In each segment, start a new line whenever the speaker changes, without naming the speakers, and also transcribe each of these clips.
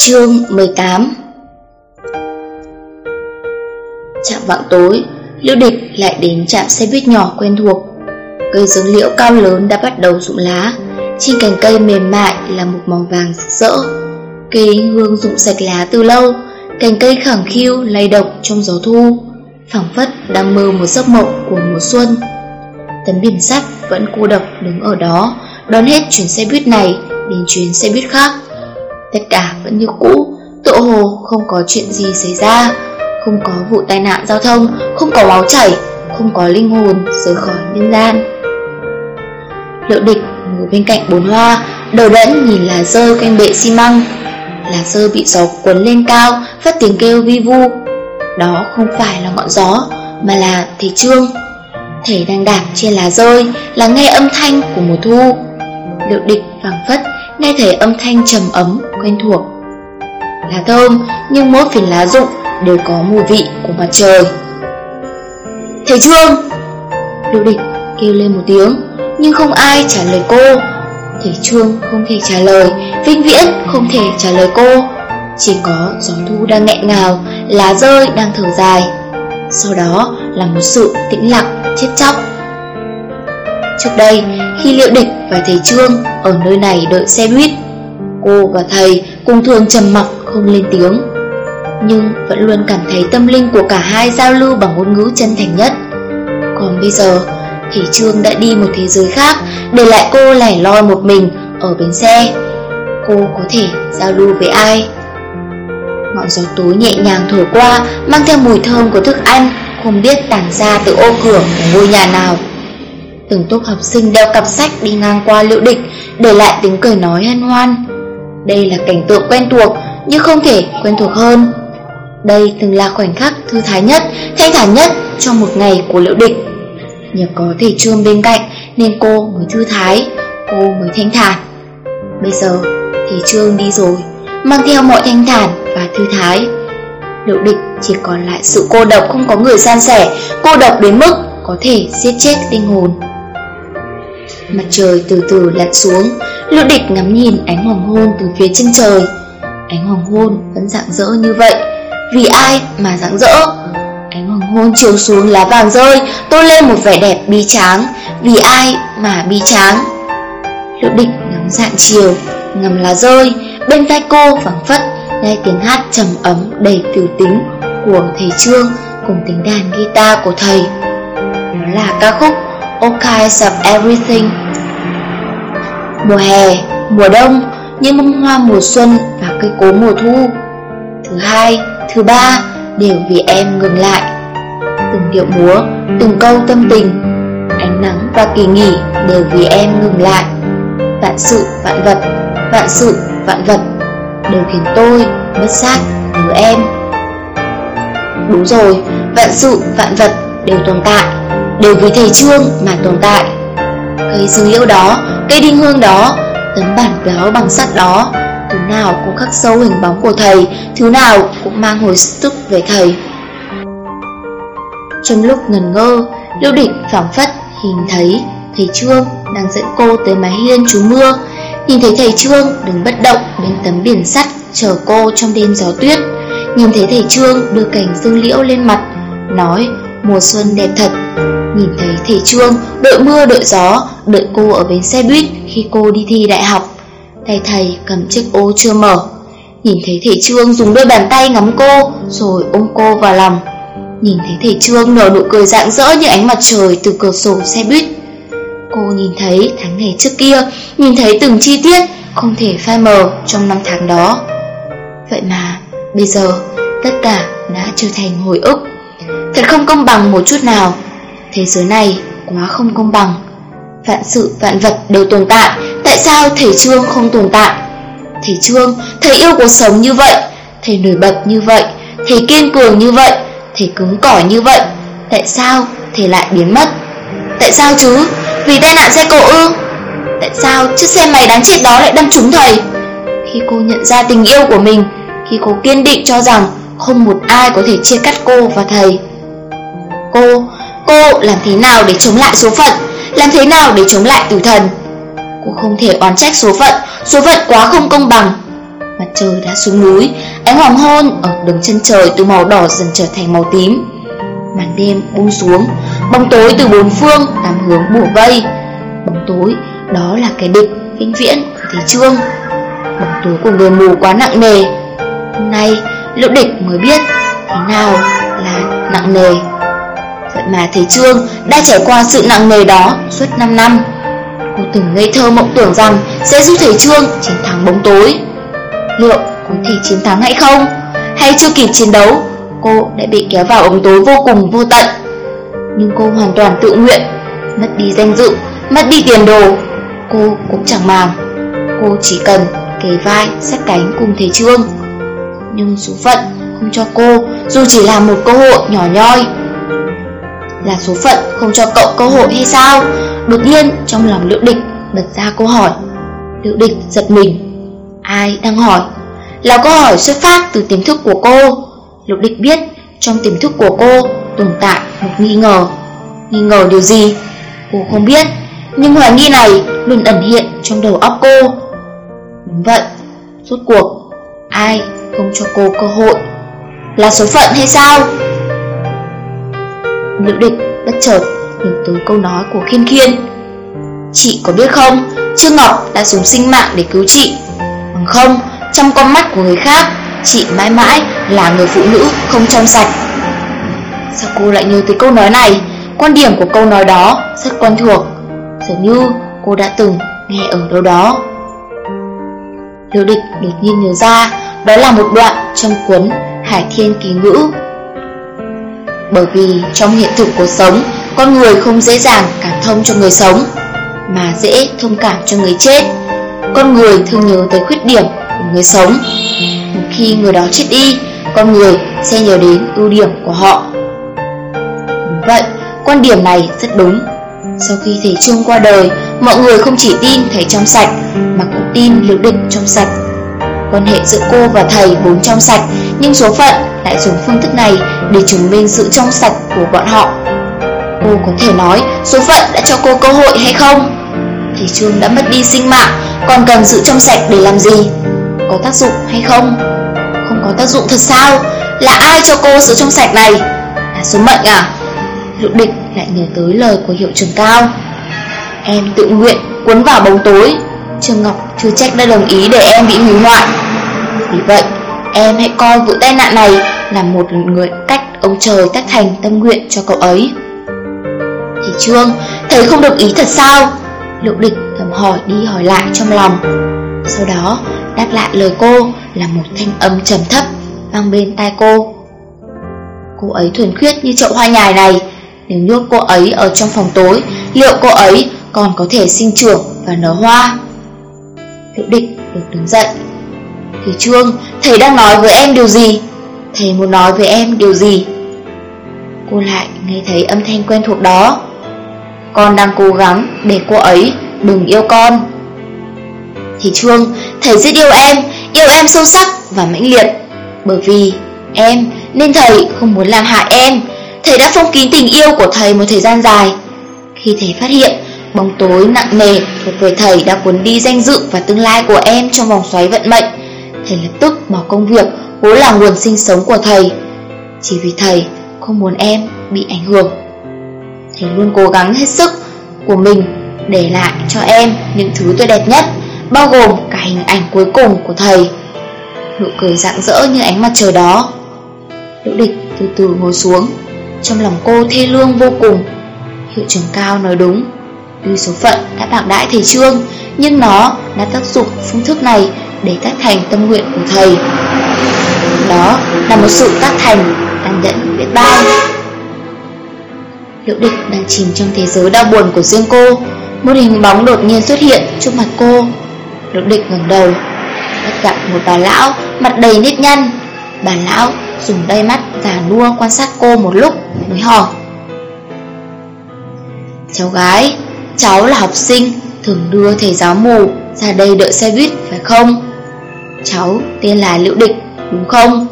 Chương 18. Chạng vạng tối, Liễu Địch lại đến trạm xe buýt nhỏ quen thuộc. Cây dương liễu cao lớn đã bắt đầu rụng lá. Trên cành cây mềm mại là một màu vàng rực rỡ. Cây hương rụng sạch lá từ lâu. Cành cây khẳng khiu lay động trong gió thu, phảng phất đang mơ một giấc mộng của mùa xuân. Tấm biển sắt vẫn cô độc đứng ở đó, đón hết chuyến xe buýt này đến chuyến xe buýt khác. Tất cả vẫn như cũ, tựa hồ không có chuyện gì xảy ra. Không có vụ tai nạn giao thông, không có máu chảy, không có linh hồn rời khỏi nhân gian. Liễu Địch ngồi bên cạnh bồn hoa, đầu đẫn nhìn lá rơi quanh bệ xi măng. Lá rơi bị gió cuốn lên cao, phát tiếng kêu vi vu. Đó không phải là ngọn gió, mà là thầy Trương. Thầy đang đạp trên lá rơi, lắng nghe âm thanh của mùa thu. Liễu Địch phảng phất nghe thấy âm thanh trầm ấm quen thuộc. Lá thơm, nhưng mỗi phiến lá rụng đều có mùi vị của mặt trời. Thầy Trương! Liễu Địch kêu lên một tiếng, nhưng không ai trả lời cô. Thầy Trương không thể trả lời, vĩnh viễn không thể trả lời cô. Chỉ có gió thu đang nghẹn ngào, lá rơi đang thở dài. Sau đó là một sự tĩnh lặng chết chóc. Trước đây, khi Liễu Địch và thầy Trương ở nơi này đợi xe buýt, cô và thầy cùng thường trầm mặc không lên tiếng, nhưng vẫn luôn cảm thấy tâm linh của cả hai giao lưu bằng ngôn ngữ chân thành nhất. Còn bây giờ, thầy Trương đã đi một thế giới khác, để lại cô lẻ loi một mình ở bến xe. Cô có thể giao lưu với ai? Ngọn gió tối nhẹ nhàng thổi qua, mang theo mùi thơm của thức ăn, không biết tản ra từ ô cửa của ngôi nhà nào. Từng tốp học sinh đeo cặp sách đi ngang qua Liễu Địch, để lại tiếng cười nói hân hoan. Đây là cảnh tượng quen thuộc, nhưng không thể quen thuộc hơn. Đây từng là khoảnh khắc thư thái nhất, thanh thản nhất trong một ngày của Liễu Địch. Nhờ có thầy Trương bên cạnh nên cô mới thư thái, cô mới thanh thản. Bây giờ thầy Trương đi rồi, mang theo mọi thanh thản và thư thái. Liễu Địch chỉ còn lại sự cô độc không có người san sẻ, cô độc đến mức có thể giết chết linh hồn. Mặt trời từ từ lặn xuống, Liễu Địch ngắm nhìn ánh hoàng hôn từ phía chân trời. Ánh hoàng hôn vẫn rạng rỡ như vậy. Vì ai mà rạng rỡ? Ánh hoàng hôn chiếu xuống lá vàng rơi, tô lên một vẻ đẹp bi tráng. Vì ai mà bi tráng? Liễu Địch ngắm rạng chiều, ngắm lá rơi. Bên tai cô phảng phất nghe tiếng hát trầm ấm đầy tử tính của thầy Trương cùng tiếng đàn guitar của thầy. Nó là ca khúc All Kinds of Everything. Mùa hè, mùa đông, những bông hoa mùa xuân và cây cối mùa thu. Thứ hai, thứ ba đều vì em ngừng lại. Từng điệu múa, từng câu tâm tình, ánh nắng và kỳ nghỉ đều vì em ngừng lại. Vạn sự vạn vật, vạn sự vạn vật đều khiến tôi bất giác nhớ em. Đúng rồi, vạn sự vạn vật đều tồn tại, đều vì thầy Trương mà tồn tại. Cây dương liễu đó, cây đinh hương đó, tấm bản báo bằng sắt đó, thứ nào cũng khắc sâu hình bóng của thầy, thứ nào cũng mang hồi tức về thầy. Trong lúc ngẩn ngơ, Liễu Địch phảng phất nhìn thấy thầy Trương đang dẫn cô tới mái hiên trú mưa. Nhìn thấy thầy Trương đứng bất động bên tấm biển sắt chờ cô trong đêm gió tuyết. Nhìn thấy thầy Trương đưa cành dương liễu lên mặt, nói mùa xuân đẹp thật. Nhìn thấy thầy Trương đội mưa đội gió đợi cô ở bến xe buýt khi cô đi thi đại học. Tay thầy cầm chiếc ô chưa mở. Nhìn thấy thầy Trương dùng đôi bàn tay ngắm cô rồi ôm cô vào lòng. Nhìn thấy thầy Trương nở nụ cười rạng rỡ như ánh mặt trời từ cửa sổ xe buýt. Cô nhìn thấy tháng ngày trước kia, nhìn thấy từng chi tiết không thể phai mờ trong năm tháng đó. Vậy mà bây giờ tất cả đã trở thành hồi ức. Thật không công bằng một chút nào. Thế giới này quá không công bằng. Vạn sự vạn vật đều tồn tại, tại sao thầy Trương không tồn tại? Thầy Trương, thầy yêu cuộc sống như vậy, thầy nổi bật như vậy, thầy kiên cường như vậy, thầy cứng cỏi như vậy, tại sao thầy lại biến mất? Tại sao chứ? Vì tai nạn xe cộ ư? Tại sao chiếc xe máy đáng chết đó lại đâm trúng thầy? Khi cô nhận ra tình yêu của mình, khi cô kiên định cho rằng không một ai có thể chia cắt cô và thầy. Cô làm thế nào để chống lại số phận? Làm thế nào để chống lại tử thần? Cô không thể oán trách số phận quá không công bằng. Mặt trời đã xuống núi, ánh hoàng hôn ở đường chân trời từ màu đỏ dần trở thành màu tím. Màn đêm buông xuống, bóng tối từ bốn phương tám hướng bủa vây. Bóng tối đó là kẻ địch vĩnh viễn của Thế Chương. Bóng tối của người mù quá nặng nề. Hôm nay Liễu Địch mới biết thế nào là nặng nề. Vậy mà Thế Chương đã trải qua sự nặng nề đó suốt 5 năm. Cô từng ngây thơ mộng tưởng rằng sẽ giúp Thế Chương chiến thắng bóng tối. Liệu có thể chiến thắng hay không? Hay chưa kịp chiến đấu, cô đã bị kéo vào bóng tối vô cùng vô tận. Nhưng cô hoàn toàn tự nguyện, mất đi danh dự, mất đi tiền đồ, cô cũng chẳng màng. Cô chỉ cần kề vai sát cánh cùng Thế Chương. Nhưng số phận không cho cô dù chỉ là một cơ hội nhỏ nhoi. Là số phận không cho cậu cơ hội hay sao? Đột nhiên trong lòng Liễu Địch bật ra câu hỏi. Liễu Địch giật mình. Ai đang hỏi? Là câu hỏi xuất phát từ tiềm thức của cô. Liễu Địch biết trong tiềm thức của cô tồn tại một nghi ngờ. Nghi ngờ điều gì? Cô không biết, nhưng hoài nghi này luôn ẩn hiện trong đầu óc cô. Đúng vậy, rốt cuộc ai không cho cô cơ hội? Là số phận hay sao? Liễu Địch bất chợt nhớ tới câu nói của Khiên Khiên. Chị có biết không, Trương Ngọc đã dùng sinh mạng để cứu chị. Bằng không, trong con mắt của người khác, chị mãi mãi là người phụ nữ không trong sạch. Sao cô lại nhớ tới câu nói này? Quan điểm của câu nói đó rất quen thuộc, dường như cô đã từng nghe ở đâu đó. Liễu Địch đột nhiên nhớ ra đó là một đoạn trong cuốn Hải Thiên Kỳ Ngữ. Bởi vì trong hiện thực cuộc sống, con người không dễ dàng cảm thông cho người sống, mà dễ thông cảm cho người chết. Con người thường nhớ tới khuyết điểm của người sống. Một khi người đó chết đi, con người sẽ nhớ đến ưu điểm của họ. Đúng vậy, quan điểm này rất đúng. Sau khi Thế Chương qua đời, mọi người không chỉ tin thầy trong sạch, mà cũng tin Liễu Địch trong sạch. Quan hệ giữa cô và thầy vốn trong sạch, nhưng số phận lại dùng phương thức này để chứng minh sự trong sạch của bọn họ. Cô có thể nói số phận đã cho cô cơ hội hay không? Thầy Chương đã mất đi sinh mạng, còn cần sự trong sạch để làm gì? Có tác dụng hay không? Không có tác dụng thật sao? Là ai cho cô sự trong sạch này? Là số mệnh à? Liễu Địch lại nhớ tới lời của hiệu trưởng Cao. Em tự nguyện cuốn vào bóng tối, Trương Ngọc chưa trách đã đồng ý để em bị hủy hoại. Vì vậy, em hãy coi vụ tai nạn này là một người cách ông trời tác thành tâm nguyện cho cậu ấy. Thầy Trương, thầy không đồng ý thật sao? Liễu Địch thầm hỏi đi hỏi lại trong lòng. Sau đó đáp lại lời cô là một thanh âm trầm thấp vang bên tai cô. Cô ấy thuần khiết như chậu hoa nhài này, nếu nhốt cô ấy ở trong phòng tối, liệu cô ấy còn có thể sinh trưởng và nở hoa? Liễu Địch được đứng dậy. Thầy Trương, thầy đang nói với em điều gì? Thầy muốn nói với em điều gì? Cô lại nghe thấy âm thanh quen thuộc đó. Con đang cố gắng để cô ấy đừng yêu con. Thầy Trương, thầy rất yêu em sâu sắc và mãnh liệt. Bởi vì em nên thầy không muốn làm hại em. Thầy đã phong kín tình yêu của thầy một thời gian dài. Khi thầy phát hiện bóng tối nặng nề thuộc về thầy đã cuốn đi danh dự và tương lai của em trong vòng xoáy vận mệnh, thầy lập tức bỏ công việc vốn là nguồn sinh sống của thầy, chỉ vì thầy không muốn em bị ảnh hưởng. Thầy luôn cố gắng hết sức của mình để lại cho em những thứ tốt đẹp nhất, bao gồm cả hình ảnh cuối cùng của thầy. Nụ cười rạng rỡ như ánh mặt trời đó. Liễu Địch từ từ ngồi xuống. Trong lòng cô thê lương vô cùng. Hiệu trưởng Cao nói đúng. Tuy số phận đã bạc đãi thầy Trương, nhưng nó đã tác dụng phương thức này để tác thành tâm nguyện của thầy. Đó là một sự tác thành tàn nhẫn biết bao. Liễu Địch đang chìm trong thế giới đau buồn của riêng cô. Một hình bóng đột nhiên xuất hiện trước mặt cô. Liễu Địch ngẩng đầu, bắt gặp một bà lão mặt đầy nếp nhăn. Bà lão dùng đôi mắt già nua quan sát cô một lúc mới hỏi: Cháu gái, cháu là học sinh thường đưa thầy giáo mù ra đây đợi xe buýt phải không? Cháu tên là Liễu Địch đúng không?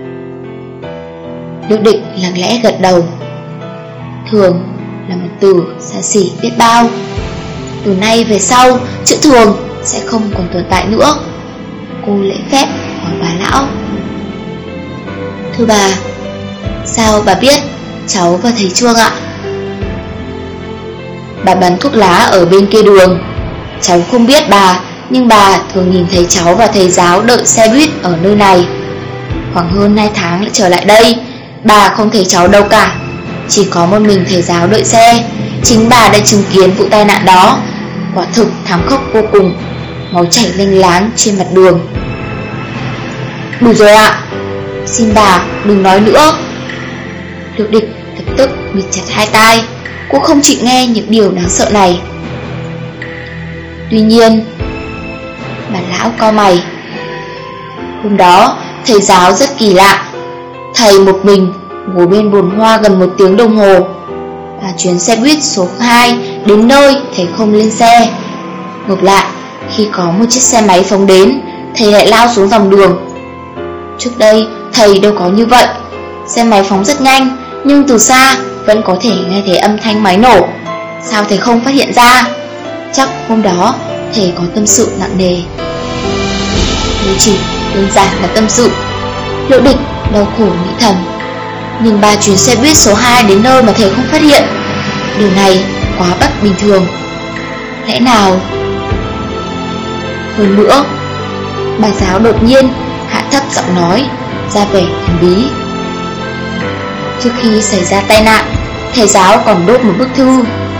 Liễu Địch lặng lẽ gật đầu. Thường là một từ xa xỉ biết bao. Từ nay về sau, chữ thường sẽ không còn tồn tại nữa. Cô lễ phép hỏi bà lão: "Thưa bà, sao bà biết cháu và thầy Trương ạ?" "Bà bán thuốc lá ở bên kia đường. Cháu không biết bà, nhưng bà thường nhìn thấy cháu và thầy giáo đợi xe buýt ở nơi này. Khoảng hơn 2 tháng lại trở lại đây, bà không thấy cháu đâu cả. Chỉ có một mình thầy giáo đợi xe. Chính bà đã chứng kiến vụ tai nạn đó. Quả thực thảm khốc vô cùng, máu chảy lênh láng trên mặt đường." "Đủ rồi ạ, xin bà đừng nói nữa." Liệu Địch lập tức bịt chặt hai tai. Cô không chịu nghe những điều đáng sợ này. Tuy nhiên, bà lão cau mày. Hôm đó thầy giáo rất kỳ lạ. Thầy một mình ngồi bên bồn hoa gần 1 tiếng đồng hồ. Và chuyến xe buýt số 2 đến nơi thầy không lên xe. Ngược lại, khi có một chiếc xe máy phóng đến, thầy lại lao xuống dòng đường. Trước đây thầy đâu có như vậy. Xe máy phóng rất nhanh, nhưng từ xa vẫn có thể nghe thấy âm thanh máy nổ. Sao thầy không phát hiện ra? Chắc hôm đó thầy có tâm sự nặng nề. Nếu chỉ đơn giản là tâm sự, Liệu Địch đau khổ nghĩ thầm. Nhưng 3 chuyến xe buýt số 2 đến nơi mà thầy không phát hiện, điều này quá bất bình thường. Lẽ nào? Hơn nữa, bà giáo đột nhiên hạ thấp giọng nói, ra vẻ thần bí. Trước khi xảy ra tai nạn, thầy giáo còn đốt một bức thư.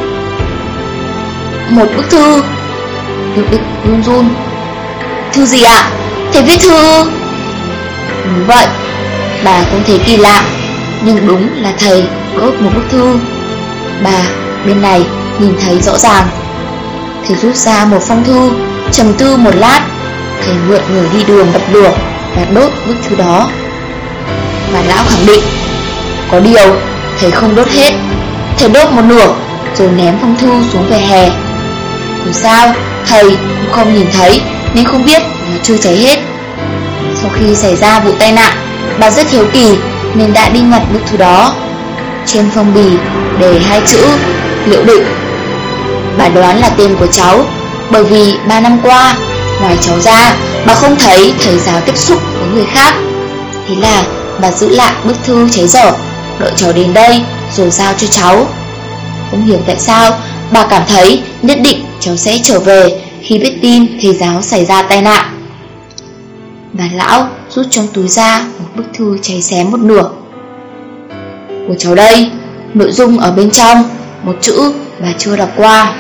Một bức thư? Liệu Địch run run. Thư gì ạ? Thầy viết thư? Đúng vậy. Bà cũng thấy kỳ lạ, nhưng đúng là thầy đốt một bức thư. Bà bên này nhìn thấy rõ ràng. Thầy rút ra một phong thư, trầm tư một lát. Thầy mượn người đi đường bật lửa và đốt bức thư đó. Bà lão khẳng định. Có điều thầy không đốt hết. Thầy đốt một nửa rồi ném phong thư xuống vỉa hè. Dù sao thầy cũng không nhìn thấy nên không biết nó chưa cháy hết. Sau khi xảy ra vụ tai nạn, bà rất hiếu kỳ nên đã đi nhặt bức thư đó. Trên phong bì để 2 chữ Liệu Địch. Bà đoán là tên của cháu, bởi vì 3 năm qua, ngoài cháu ra, bà không thấy thầy giáo tiếp xúc với người khác. Thế là bà giữ lại bức thư cháy dở, đợi cháu đến đây rồi giao cho cháu. Không hiểu tại sao bà cảm thấy nhất định cháu sẽ trở về khi biết tin thầy giáo xảy ra tai nạn. Bà lão rút trong túi ra một bức thư cháy xém một nửa. Của cháu đây, nội dung ở bên trong, một chữ bà chưa đọc qua.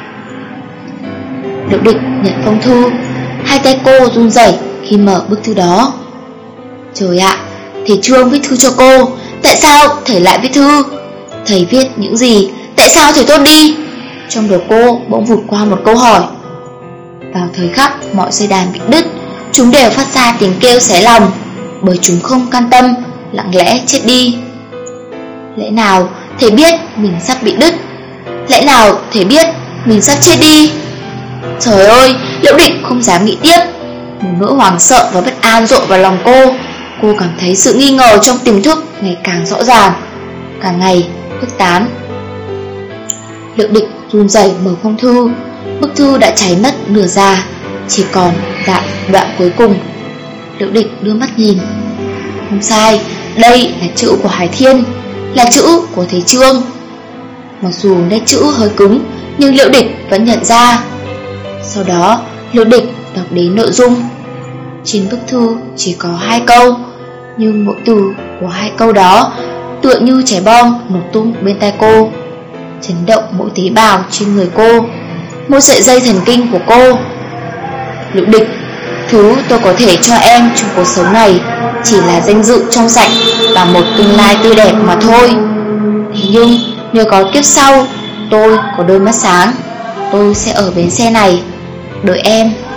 Liệu Địch nhận phong thư, hai tay cô run rẩy khi mở bức thư đó. Trời ạ, thầy Trương viết thư cho cô. Tại sao thầy lại viết thư? Thầy viết những gì? Tại sao thầy tốt đi? Trong đầu cô bỗng vụt qua một câu hỏi. Vào thời khắc mọi dây đàn bị đứt, chúng đều phát ra tiếng kêu xé lòng, bởi chúng không can tâm, lặng lẽ chết đi. Lẽ nào thầy biết mình sắp bị đứt? Lẽ nào thầy biết mình sắp chết đi? Trời ơi, Liệu Địch không dám nghĩ tiếp. Một nỗi hoảng sợ và bất an dội vào lòng cô. Cô cảm thấy sự nghi ngờ trong tiềm thức ngày càng rõ ràng, càng ngày khuếch tán. Liệu Địch run rẩy mở phong thư. Bức thư đã cháy mất nửa ra, chỉ còn đoạn cuối cùng. Liệu Địch đưa mắt nhìn. Không sai, đây là chữ của Hải Thiên, là chữ của thầy Trương. Mặc dù nét chữ hơi cứng, nhưng Liệu Địch vẫn nhận ra. Sau đó Liệu Địch đọc đến nội dung. Trên bức thư chỉ có 2 câu, nhưng mỗi từ của 2 câu đó tựa như trái bom nổ tung bên tai cô, chấn động mỗi tế bào trên người cô, mỗi sợi dây thần kinh của cô. Liệu Địch, thứ tôi có thể cho em trong cuộc sống này chỉ là danh dự trong sạch và một tương lai tươi đẹp mà thôi. Thế nhưng nếu có kiếp sau, tôi có đôi mắt sáng, tôi sẽ ở bến xe này đợi em.